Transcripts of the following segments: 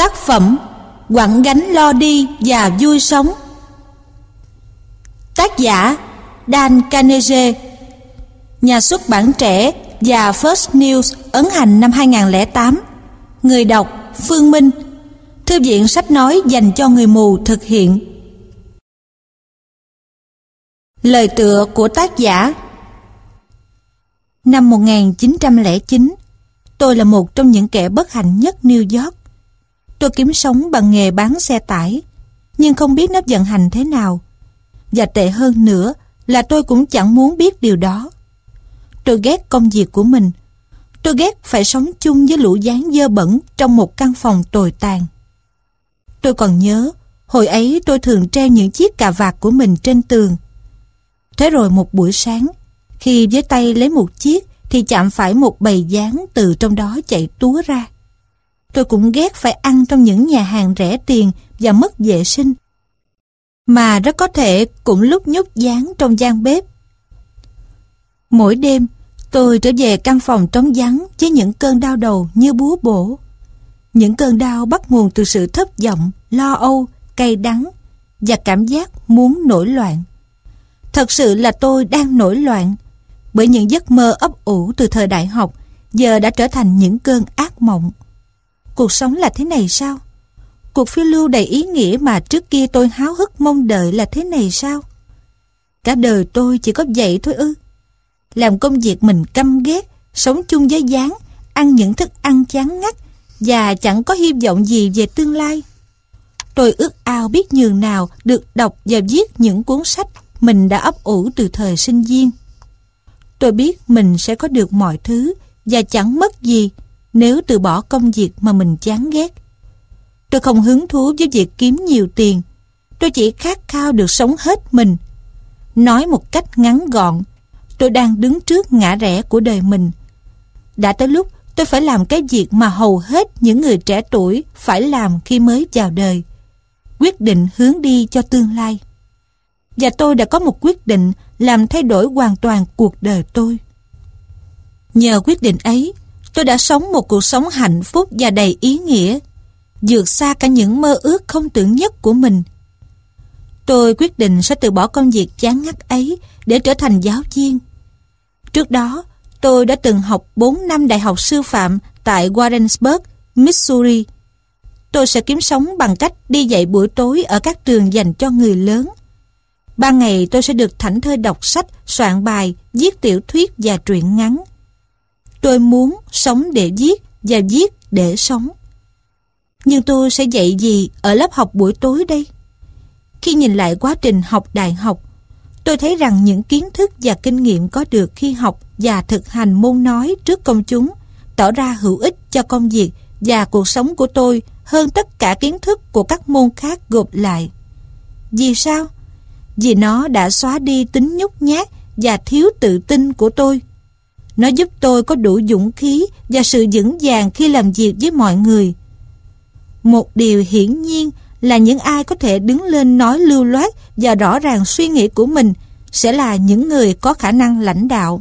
Tác phẩm Quẳng gánh lo đi và vui sống. Tác giả Dan Carnegie. Nhà xuất bản Trẻ và First News ấn hành năm 2008. Người đọc Phương Minh. Thư viện sách nói dành cho người mù thực hiện. Lời tựa của tác giả. Năm 1909, tôi là một trong những kẻ bất hạnh nhất New York. Tôi kiếm sống bằng nghề bán xe tải, nhưng không biết nó vận hành thế nào. Và tệ hơn nữa là tôi cũng chẳng muốn biết điều đó. Tôi ghét công việc của mình. Tôi ghét phải sống chung với lũ dán dơ bẩn trong một căn phòng tồi tàn. Tôi còn nhớ, hồi ấy tôi thường treo những chiếc cà vạt của mình trên tường. Thế rồi một buổi sáng, khi với tay lấy một chiếc thì chạm phải một bầy dán từ trong đó chạy túa ra. Tôi cũng ghét phải ăn trong những nhà hàng rẻ tiền và mất vệ sinh, mà rất có thể cũng lúc nhúc dán trong gian bếp. Mỗi đêm, tôi trở về căn phòng trống vắng với những cơn đau đầu như búa bổ. Những cơn đau bắt nguồn từ sự thất vọng, lo âu, cay đắng và cảm giác muốn nổi loạn. Thật sự là tôi đang nổi loạn, bởi những giấc mơ ấp ủ từ thời đại học giờ đã trở thành những cơn ác mộng. Cuộc sống là thế này sao? Cuộc phiêu lưu đầy ý nghĩa mà trước kia tôi háo hức mong đợi là thế này sao? Cả đời tôi chỉ có vậy thôi ư? Làm công việc mình căm ghét, sống chung với dán, ăn những thức ăn chán ngắt và chẳng có hy vọng gì về tương lai. Tôi ước ao biết nhường nào được đọc và viết những cuốn sách mình đã ấp ủ từ thời sinh viên. Tôi biết mình sẽ có được mọi thứ và chẳng mất gì nếu từ bỏ công việc mà mình chán ghét. Tôi không hứng thú với việc kiếm nhiều tiền. Tôi chỉ khát khao được sống hết mình. Nói một cách ngắn gọn, tôi đang đứng trước ngã rẽ của đời mình. Đã tới lúc tôi phải làm cái việc mà hầu hết những người trẻ tuổi phải làm khi mới vào đời. Quyết định hướng đi cho tương lai. Và tôi đã có một quyết định làm thay đổi hoàn toàn cuộc đời tôi. Nhờ quyết định ấy, tôi đã sống một cuộc sống hạnh phúc và đầy ý nghĩa, vượt xa cả những mơ ước không tưởng nhất của mình. Tôi quyết định sẽ từ bỏ công việc chán ngắt ấy để trở thành giáo viên. Trước đó, tôi đã từng học 4 năm đại học sư phạm tại Warrensburg, Missouri. Tôi sẽ kiếm sống bằng cách đi dạy buổi tối ở các trường dành cho người lớn. Ban ngày tôi sẽ được thảnh thơi đọc sách, soạn bài, viết tiểu thuyết và truyện ngắn. Tôi muốn sống để viết và viết để sống. Nhưng tôi sẽ dạy gì ở lớp học buổi tối đây? Khi nhìn lại quá trình học đại học, tôi thấy rằng những kiến thức và kinh nghiệm có được khi học và thực hành môn nói trước công chúng tỏ ra hữu ích cho công việc và cuộc sống của tôi hơn tất cả kiến thức của các môn khác gộp lại. Vì sao? Vì nó đã xóa đi tính nhút nhát và thiếu tự tin của tôi. Nó giúp tôi có đủ dũng khí và sự vững vàng khi làm việc với mọi người. Một điều hiển nhiên là những ai có thể đứng lên nói lưu loát và rõ ràng suy nghĩ của mình sẽ là những người có khả năng lãnh đạo.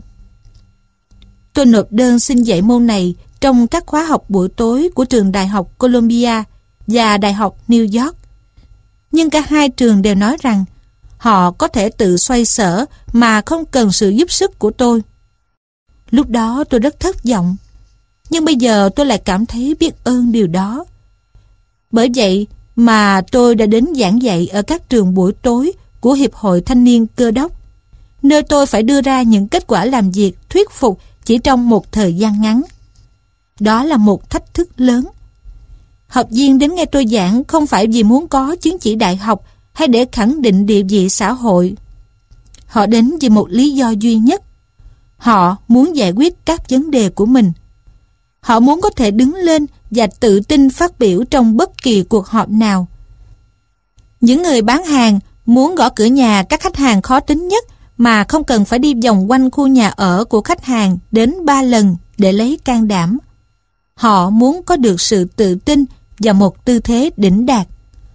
Tôi nộp đơn xin dạy môn này trong các khóa học buổi tối của trường Đại học Columbia và Đại học New York. Nhưng cả hai trường đều nói rằng họ có thể tự xoay sở mà không cần sự giúp sức của tôi. Lúc đó tôi rất thất vọng, nhưng bây giờ tôi lại cảm thấy biết ơn điều đó. Bởi vậy mà tôi đã đến giảng dạy ở các trường buổi tối của Hiệp hội Thanh niên Cơ đốc, nơi tôi phải đưa ra những kết quả làm việc thuyết phục chỉ trong một thời gian ngắn. Đó là một thách thức lớn. Học viên đến nghe tôi giảng không phải vì muốn có chứng chỉ đại học hay để khẳng định địa vị xã hội. Họ đến vì một lý do duy nhất. Họ muốn giải quyết các vấn đề của mình. Họ muốn có thể đứng lên và tự tin phát biểu trong bất kỳ cuộc họp nào. Những người bán hàng muốn gõ cửa nhà các khách hàng khó tính nhất mà không cần phải đi vòng quanh khu nhà ở của khách hàng đến 3 lần để lấy can đảm. Họ muốn có được sự tự tin và một tư thế đỉnh đạt.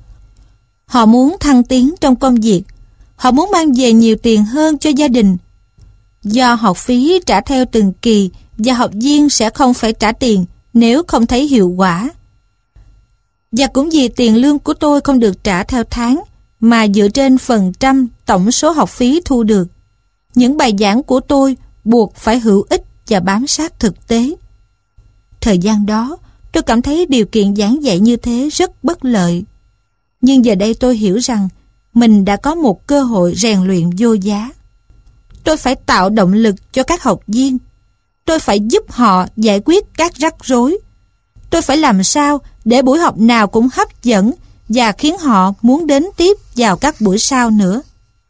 Họ muốn thăng tiến trong công việc. Họ muốn mang về nhiều tiền hơn cho gia đình. Do học phí trả theo từng kỳ và học viên sẽ không phải trả tiền nếu không thấy hiệu quả. Và cũng vì tiền lương của tôi không được trả theo tháng, mà dựa trên phần trăm tổng số học phí thu được, những bài giảng của tôi buộc phải hữu ích và bám sát thực tế. Thời gian đó, tôi cảm thấy điều kiện giảng dạy như thế rất bất lợi. Nhưng giờ đây tôi hiểu rằng mình đã có một cơ hội rèn luyện vô giá. Tôi phải tạo động lực cho các học viên. Tôi phải giúp họ giải quyết các rắc rối. Tôi phải làm sao để buổi học nào cũng hấp dẫn và khiến họ muốn đến tiếp vào các buổi sau nữa.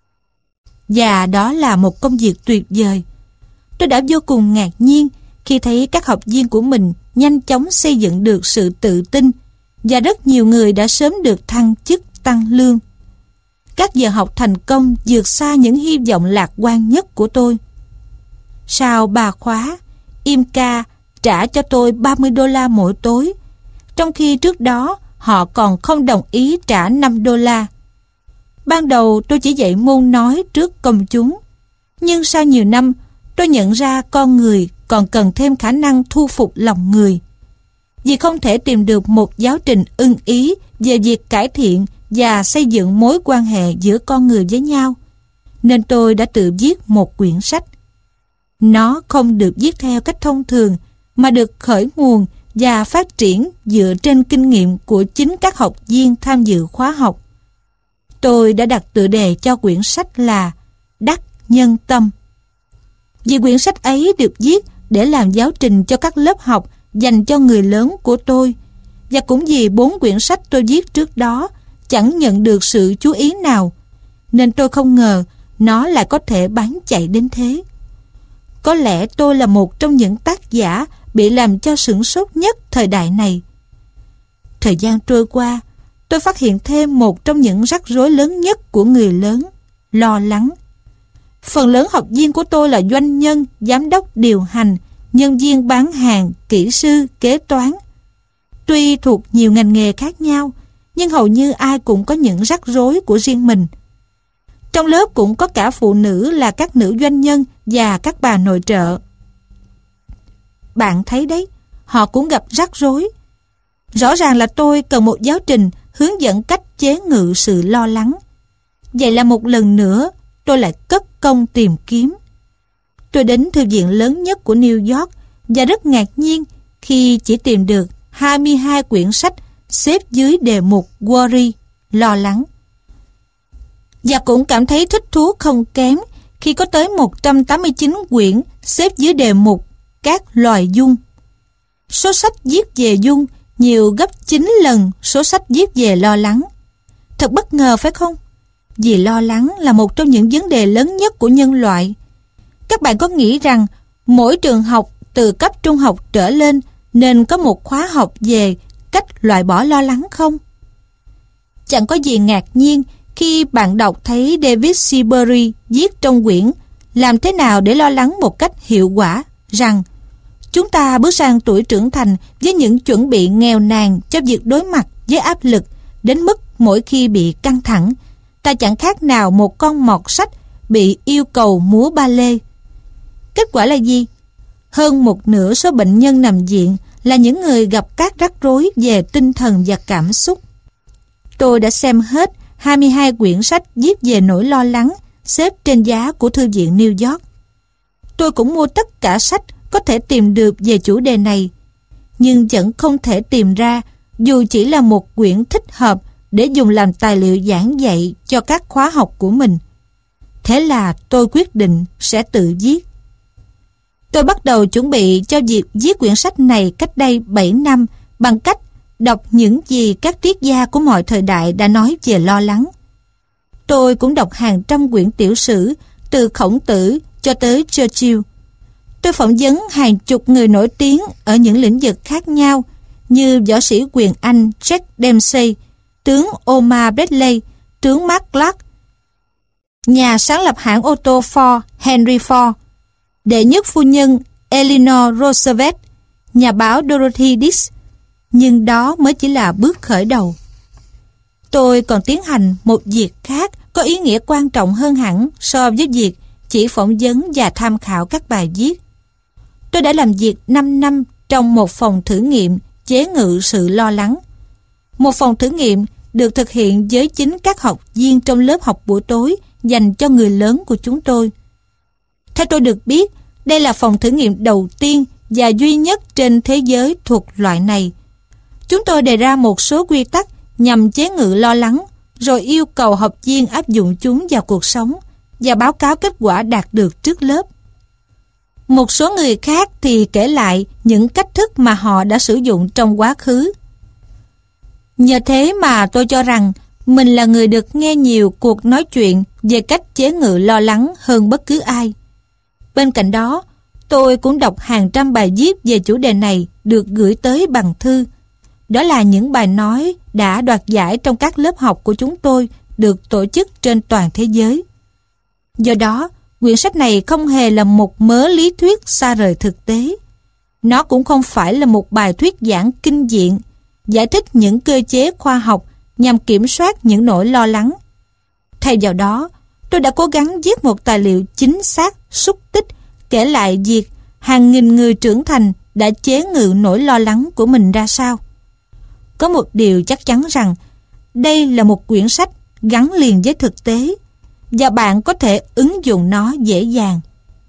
Và đó là một công việc tuyệt vời. Tôi đã vô cùng ngạc nhiên khi thấy các học viên của mình nhanh chóng xây dựng được sự tự tin, và rất nhiều người đã sớm được thăng chức tăng lương. Các giờ học thành công vượt xa những hy vọng lạc quan nhất của tôi. Sau 3 khóa, IMCA trả cho tôi $30 mỗi tối, trong khi trước đó họ còn không đồng ý trả $5. Ban đầu tôi chỉ dạy môn nói trước công chúng, nhưng sau nhiều năm tôi nhận ra con người còn cần thêm khả năng thu phục lòng người. Vì không thể tìm được một giáo trình ưng ý về việc cải thiện và xây dựng mối quan hệ giữa con người với nhau, nên tôi đã tự viết một quyển sách. Nó không được viết theo cách thông thường, mà được khởi nguồn và phát triển dựa trên kinh nghiệm của chính các học viên tham dự khóa học. Tôi đã đặt tựa đề cho quyển sách là Đắc Nhân Tâm. Vì quyển sách ấy được viết để làm giáo trình cho các lớp học dành cho người lớn của tôi, và cũng vì 4 quyển sách tôi viết trước đó chẳng nhận được sự chú ý nào, nên tôi không ngờ nó lại có thể bán chạy đến thế. Có lẽ tôi là một trong những tác giả bị làm cho sửng sốt nhất thời đại này. Thời gian trôi qua, tôi phát hiện thêm một trong những rắc rối lớn nhất của người lớn: lo lắng. Phần lớn học viên của tôi là doanh nhân, giám đốc điều hành, nhân viên bán hàng, kỹ sư, kế toán. Tuy thuộc nhiều ngành nghề khác nhau, nhưng hầu như ai cũng có những rắc rối của riêng mình. Trong lớp cũng có cả phụ nữ là các nữ doanh nhân và các bà nội trợ. Bạn thấy đấy, họ cũng gặp rắc rối. Rõ ràng là tôi cần một giáo trình hướng dẫn cách chế ngự sự lo lắng. Vậy là một lần nữa, tôi lại cất công tìm kiếm. Tôi đến thư viện lớn nhất của New York và rất ngạc nhiên khi chỉ tìm được 22 quyển sách xếp dưới đề mục Worry, lo lắng. Và cũng cảm thấy thích thú không kém khi có tới 189 quyển xếp dưới đề mục Các loài giun. Số sách viết về giun nhiều gấp 9 lần số sách viết về lo lắng. Thật bất ngờ phải không? Vì lo lắng là một trong những vấn đề lớn nhất của nhân loại. Các bạn có nghĩ rằng mỗi trường học từ cấp trung học trở lên nên có một khóa học về cách loại bỏ lo lắng không? Chẳng có gì ngạc nhiên khi bạn đọc thấy David Seabury viết trong quyển Làm thế nào để lo lắng một cách hiệu quả rằng chúng ta bước sang tuổi trưởng thành với những chuẩn bị nghèo nàn cho việc đối mặt với áp lực, đến mức mỗi khi bị căng thẳng, ta chẳng khác nào một con mọt sách bị yêu cầu múa ba lê. Kết quả là gì? Hơn một nửa số bệnh nhân nằm viện là những người gặp các rắc rối về tinh thần và cảm xúc. Tôi đã xem hết 22 quyển sách viết về nỗi lo lắng xếp trên giá của Thư viện New York. Tôi cũng mua tất cả sách có thể tìm được về chủ đề này, nhưng vẫn không thể tìm ra dù chỉ là một quyển thích hợp để dùng làm tài liệu giảng dạy cho các khóa học của mình. Thế là tôi quyết định sẽ tự viết. Tôi bắt đầu chuẩn bị cho việc viết quyển sách này cách đây 7 năm bằng cách đọc những gì các triết gia của mọi thời đại đã nói về lo lắng. Tôi cũng đọc hàng trăm quyển tiểu sử từ Khổng Tử cho tới Churchill. Tôi phỏng vấn hàng chục người nổi tiếng ở những lĩnh vực khác nhau như võ sĩ quyền Anh Jack Dempsey, tướng Omar Bradley, tướng Mark Clark, nhà sáng lập hãng ô tô Ford Henry Ford, đệ nhất phu nhân Eleanor Roosevelt, nhà báo Dorothy Dix. Nhưng đó mới chỉ là bước khởi đầu. Tôi còn tiến hành một việc khác có ý nghĩa quan trọng hơn hẳn so với việc chỉ phỏng vấn và tham khảo các bài viết. Tôi đã làm việc 5 năm trong một phòng thử nghiệm chế ngự sự lo lắng. Một phòng thử nghiệm được thực hiện với chính các học viên trong lớp học buổi tối dành cho người lớn của chúng tôi. Theo tôi được biết, đây là phòng thử nghiệm đầu tiên và duy nhất trên thế giới thuộc loại này. Chúng tôi đề ra một số quy tắc nhằm chế ngự lo lắng, rồi yêu cầu học viên áp dụng chúng vào cuộc sống và báo cáo kết quả đạt được trước lớp. Một số người khác thì kể lại những cách thức mà họ đã sử dụng trong quá khứ. Nhờ thế mà tôi cho rằng mình là người được nghe nhiều cuộc nói chuyện về cách chế ngự lo lắng hơn bất cứ ai. Bên cạnh đó, tôi cũng đọc hàng trăm bài viết về chủ đề này được gửi tới bằng thư. Đó là những bài nói đã đoạt giải trong các lớp học của chúng tôi được tổ chức trên toàn thế giới. Do đó, quyển sách này không hề là một mớ lý thuyết xa rời thực tế. Nó cũng không phải là một bài thuyết giảng kinh diện, giải thích những cơ chế khoa học nhằm kiểm soát những nỗi lo lắng. Thay vào đó, tôi đã cố gắng viết một tài liệu chính xác, xúc tích, kể lại việc hàng nghìn người trưởng thành đã chế ngự nỗi lo lắng của mình ra sao. Có một điều chắc chắn rằng, đây là một quyển sách gắn liền với thực tế, và bạn có thể ứng dụng nó dễ dàng.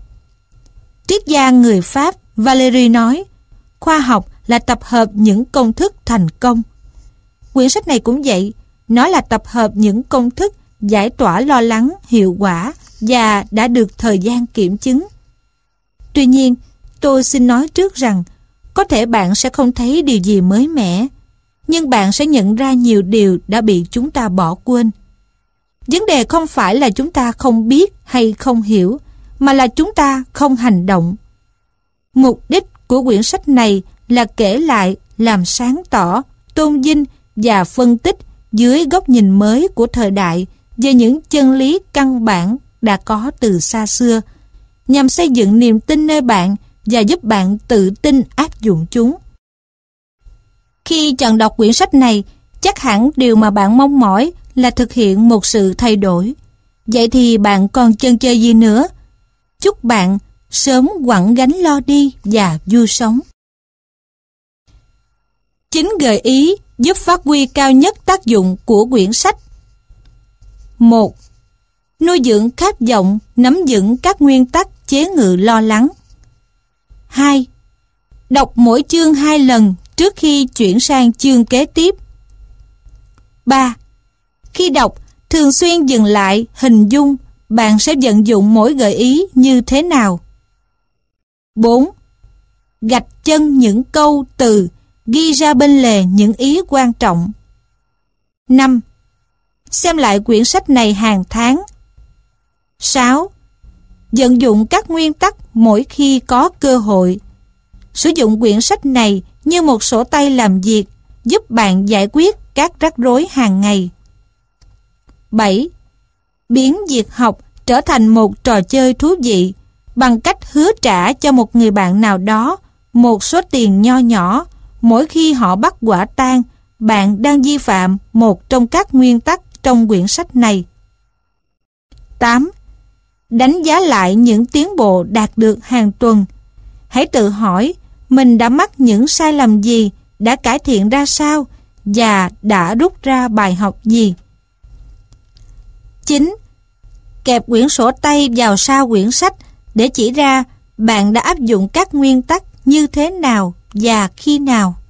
Triết gia người Pháp Valéry nói, khoa học là tập hợp những công thức thành công. Quyển sách này cũng vậy, nó là tập hợp những công thức giải tỏa lo lắng hiệu quả và đã được thời gian kiểm chứng. Tuy nhiên, tôi xin nói trước rằng, có thể bạn sẽ không thấy điều gì mới mẻ, nhưng bạn sẽ nhận ra nhiều điều đã bị chúng ta bỏ quên. Vấn đề không phải là chúng ta không biết hay không hiểu, mà là chúng ta không hành động. Mục đích của quyển sách này là kể lại, làm sáng tỏ, tôn vinh và phân tích dưới góc nhìn mới của thời đại về những chân lý căn bản đã có từ xa xưa, nhằm xây dựng niềm tin nơi bạn và giúp bạn tự tin áp dụng chúng. Khi chọn đọc quyển sách này, chắc hẳn điều mà bạn mong mỏi là thực hiện một sự thay đổi. Vậy thì bạn còn chần chờ gì nữa? Chúc bạn sớm quẳng gánh lo đi và vui sống. 9 gợi ý giúp phát huy cao nhất tác dụng của quyển sách. 1. Nuôi dưỡng khát vọng nắm vững các nguyên tắc chế ngự lo lắng. 2. Đọc mỗi chương 2 lần trước khi chuyển sang chương kế tiếp. 3. Khi đọc, thường xuyên dừng lại, hình dung bạn sẽ vận dụng mỗi gợi ý như thế nào. 4. Gạch chân những câu từ, ghi ra bên lề những ý quan trọng. 5. Xem lại quyển sách này hàng tháng. 6. Vận dụng các nguyên tắc mỗi khi có cơ hội. Sử dụng quyển sách này như một sổ tay làm việc, giúp bạn giải quyết các rắc rối hàng ngày. 7. Biến việc học trở thành một trò chơi thú vị bằng cách hứa trả cho một người bạn nào đó một số tiền nho nhỏ mỗi khi họ bắt quả tang bạn đang vi phạm một trong các nguyên tắc trong quyển sách này. 8. Đánh giá lại những tiến bộ đạt được hàng tuần. Hãy tự hỏi mình đã mắc những sai lầm gì, đã cải thiện ra sao và đã rút ra bài học gì. 9. Kẹp quyển sổ tay vào sau quyển sách để chỉ ra bạn đã áp dụng các nguyên tắc như thế nào và khi nào.